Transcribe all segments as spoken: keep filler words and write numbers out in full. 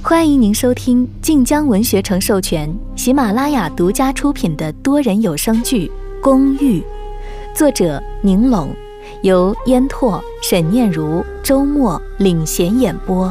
欢迎您收听晋江文学城授权、喜马拉雅独家出品的多人有声剧《公寓》，作者宁拢，由烟拓、沈念如、周末领衔演播。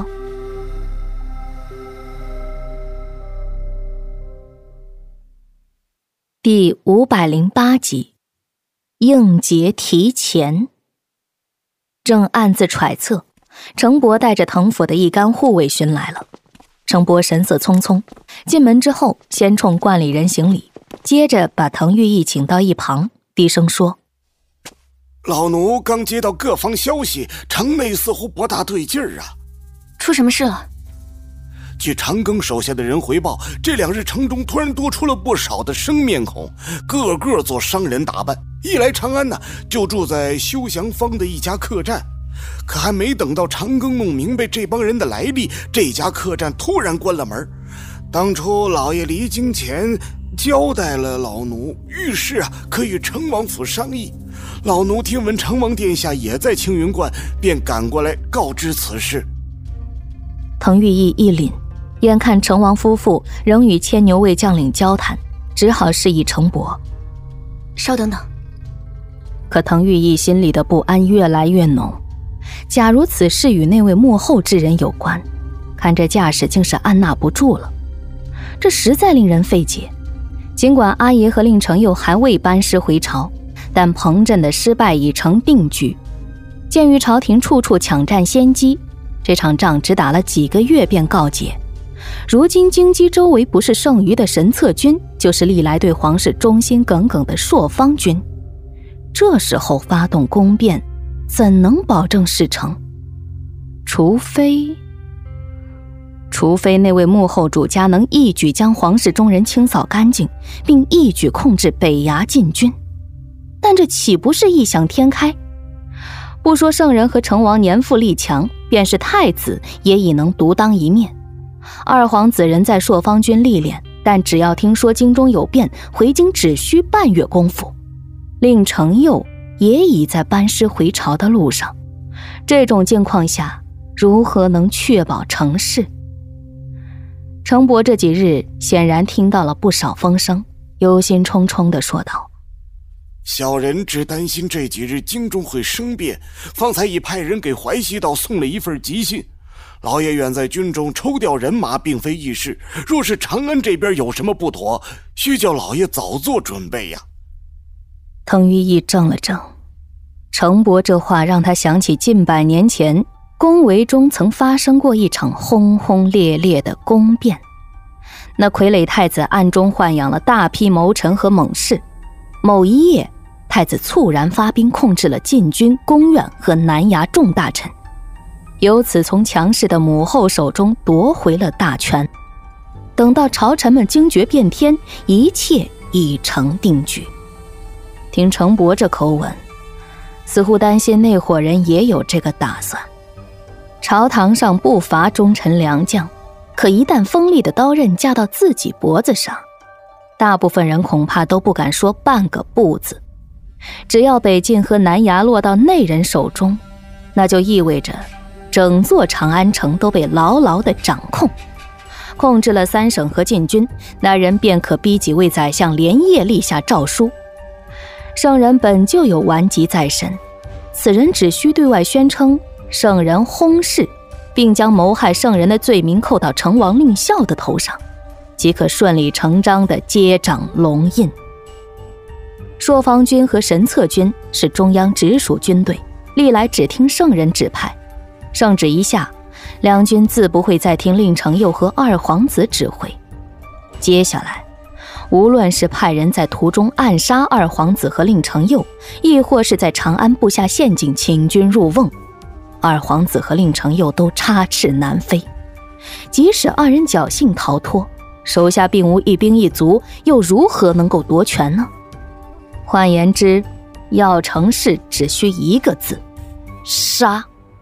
第五百零八集，应节提前。正暗自揣测，程伯带着藤府的一干护卫寻来了。程伯神色匆匆，进门之后先冲观里人行礼，接着把滕玉义请到一旁，低声说： 老奴刚接到各方消息，城内似乎不大对劲儿啊。 出什么事了？ 据长庚手下的人回报，这两日城中突然多出了不少的生面孔，个个做商人打扮，一来长安呢，就住在休祥坊的一家客栈。可还没等到长庚弄明白这帮人的来历，这家客栈突然关了门。当初老爷离京前交代了老奴，遇事啊可与成王府商议。老奴听闻成王殿下也在青云观，便赶过来告知此事。 滕玉义一凛，眼看成王夫妇仍与牵牛卫将领交谈，只好示意程伯稍等等。 可滕玉义心里的不安越来越浓。假如此事与那位幕后之人有关，看这架势竟是按捺不住了，这实在令人费解。尽管阿爷和令程佑还未班师回朝，但彭镇的失败已成定局。鉴于朝廷处处抢占先机，这场仗只打了几个月便告捷。如今京畿周围不是剩余的神策军，就是历来对皇室忠心耿耿的朔方军，这时候发动攻变，怎能保证事成？除非除非那位幕后主家能一举将皇室中人清扫干净，并一举控制北衙禁军，但这岂不是异想天开？不说圣人和成王年富力强，便是太子也已能独当一面。二皇子人在朔方军历练，但只要听说京中有变，回京只需半月功夫。令程佑也已在班师回朝的路上，这种境况下，如何能确保成事？程伯这几日显然听到了不少风声，忧心忡忡地说道： 小人只担心这几日京中会生变，方才已派人给淮西道送了一份急信。老爷远在军中，抽调人马并非易事，若是长安这边有什么不妥，需叫老爷早做准备呀。 滕玉义怔了怔，程伯这话让他想起近百年前宫闱中曾发生过一场轰轰烈烈的宫变。那傀儡太子暗中豢养了大批谋臣和猛士，某一夜，太子猝然发兵控制了禁军、宫苑和南衙众大臣，由此从强势的母后手中夺回了大权。等到朝臣们惊觉变天，一切已成定局。听程伯这口吻，似乎担心那伙人也有这个打算。朝堂上不乏忠臣良将，可一旦锋利的刀刃架到自己脖子上，大部分人恐怕都不敢说半个不字。只要北境和南衙落到内人手中，那就意味着整座长安城都被牢牢地掌控。控制了三省和禁军，那人便可逼几位宰相连夜立下诏书。圣人本就有顽疾在身，此人只需对外宣称圣人薨逝，并将谋害圣人的罪名扣到成王令孝的头上，即可顺理成章地接掌龙印。朔方军和神策军是中央直属军队，历来只听圣人指派，圣旨一下，两军自不会再听令程佑和二皇子指挥。接下来无论是派人在途中暗杀二皇子和令程佑，亦或是在长安布下陷阱请军入瓮，二皇子和令程佑都插翅难飞。即使二人侥幸逃脱，手下并无一兵一卒，又如何能够夺权呢？换言之，要成事只需一个字：杀。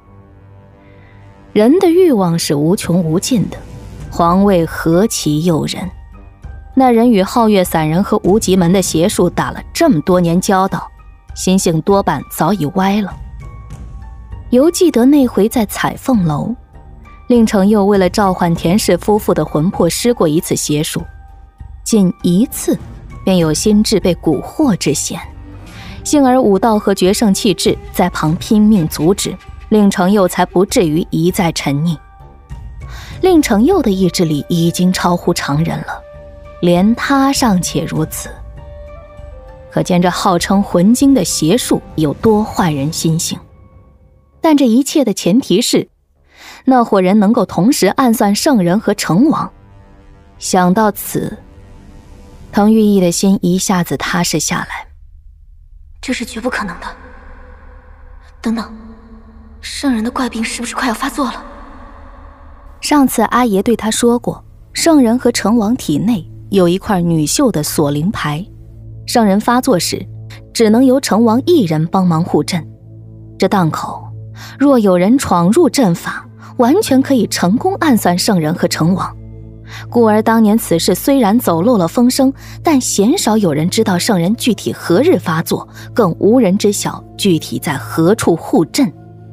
人的欲望是无穷无尽的，皇位何其诱人。那人与皓月散人和无极门的邪术打了这么多年交道，心性多半早已歪了。犹记得那回在彩凤楼， 令程佑为了召唤田氏夫妇的魂魄施过一次邪术，仅一次便有心智被蛊惑之嫌，幸而武道和决胜气质在旁拼命阻止，令程佑才不至于一再沉溺。令程佑的意志力已经超乎常人了，连他尚且如此，可见这号称魂经的邪术有多坏人心性。但这一切的前提是那伙人能够同时暗算圣人和成王。想到此，滕玉义的心一下子踏实下来。 这是绝不可能的。等等，圣人的怪病是不是快要发作了？ 上次阿爷对他说过，圣人和成王体内有一块女秀的锁灵牌，圣人发作时只能由成王一人帮忙护阵。这档口若有人闯入阵法，完全可以成功暗算圣人和成王。故而当年此事虽然走漏了风声，但鲜少有人知道圣人具体何日发作，更无人知晓具体在何处护阵。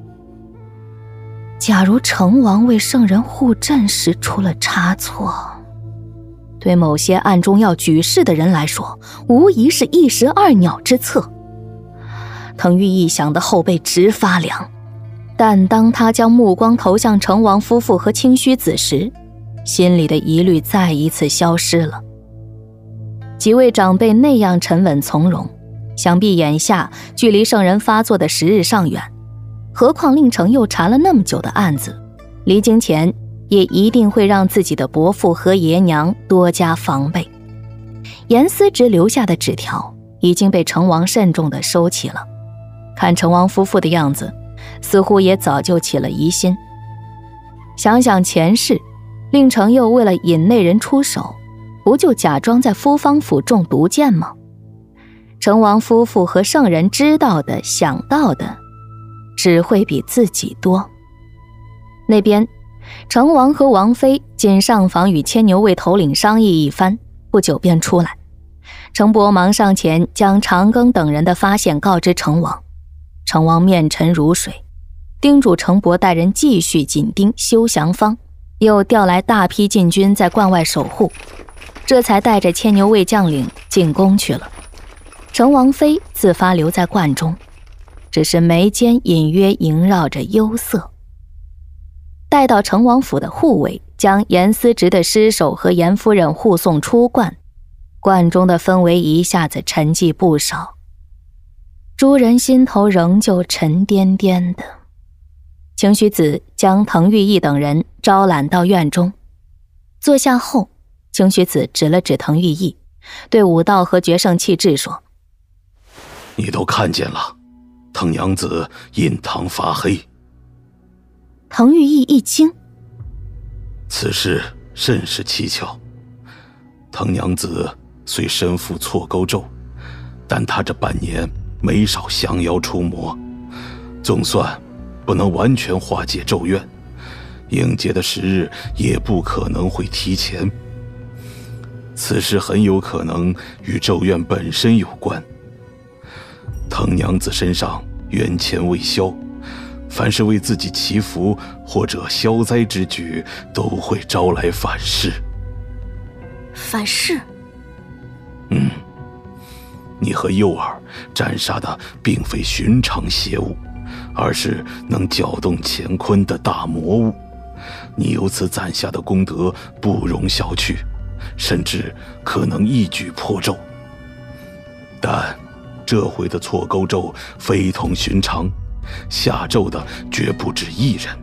假如成王为圣人护阵时出了差错，对某些暗中要举事的人来说，无疑是一石二鸟之策。滕玉义想得后背直发凉，但当他将目光投向成王夫妇和清虚子时，心里的疑虑再一次消失了。几位长辈那样沉稳从容，想必眼下距离圣人发作的时日尚远，何况令程又缠了那么久的案子，离京前也一定会让自己的伯父和爷娘多加防备。严思直留下的纸条已经被成王慎重地收起了，看成王夫妇的样子，似乎也早就起了疑心。想想前世，令程又为了引那人出手，不就假装在夫方府中毒箭吗？成王夫妇和圣人知道的想到的只会比自己多。那边成王和王妃仅上房与牵牛卫头领商议一番，不久便出来。程伯忙上前将长庚等人的发现告知成王。成王面沉如水，叮嘱程伯带人继续紧盯休祥坊，又调来大批禁军在关外守护，这才带着牵牛卫将领进宫去了。程王妃自发留在观中，只是眉间隐约萦绕着忧色。待到成王府的护卫将严思直的尸首和严夫人护送出观，观中的氛围一下子沉寂不少，诸人心头仍旧沉甸甸的。清虚子将滕玉义等人招揽到院中，坐下后，清虚子指了指滕玉义，对武道和决胜气质说：“ 你都看见了，滕娘子印堂发黑。” 滕玉义一惊， 此事甚是蹊跷。滕娘子虽身负错钩咒，但她这半年没少降妖除魔，总算不能完全化解咒怨，应劫的时日也不可能会提前。此事很有可能与咒怨本身有关。滕娘子身上冤愆未消，凡是为自己祈福或者消灾之举，都会招来反噬。 反噬？ 嗯，你和幼儿斩杀的并非寻常邪物，而是能搅动乾坤的大魔物。你由此攒下的功德不容小觑，甚至可能一举破咒。但这回的错钩咒非同寻常，下咒的绝不止一人。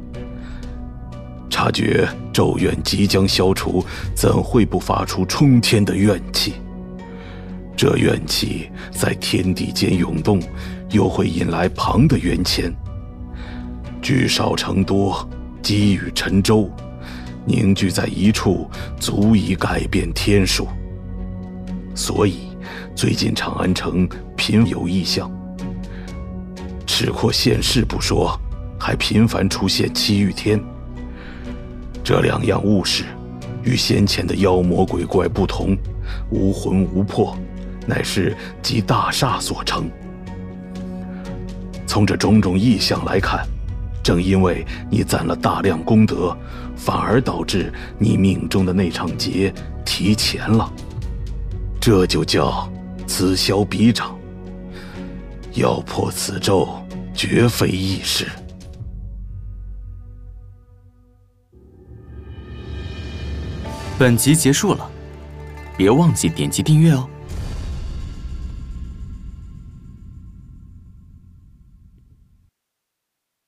察觉咒怨即将消除，怎会不发出冲天的怨气？这怨气在天地间涌动，又会引来旁的冤愆，聚少成多，积雨成舟，凝聚在一处，足以改变天数。所以最近长安城频有异象，赤阔现世不说，还频繁出现七玉天。这两样物事与先前的妖魔鬼怪不同，无魂无魄，乃是集大煞所成。从这种种异象来看， 正因为你攒了大量功德，反而导致你命中的那场劫提前了。这就叫此消彼长。要破此咒，绝非易事。 本集结束了，别忘记点击订阅哦。